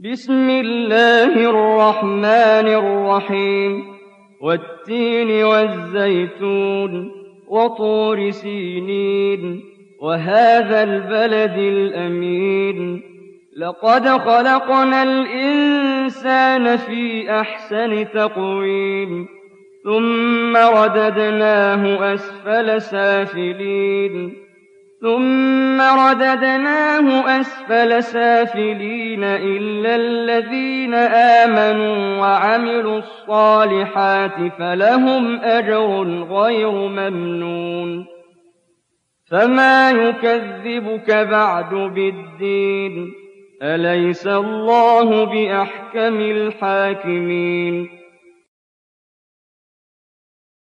بسم الله الرحمن الرحيم والتين والزيتون وطور سينين وهذا البلد الأمين لقد خلقنا الإنسان في أحسن تقويم ثم رددناه أسفل سافلين إلا الذين آمنوا وعملوا الصالحات فلهم أجر غير ممنون فما يكذبك بعد بالدين أليس الله بأحكم الحاكمين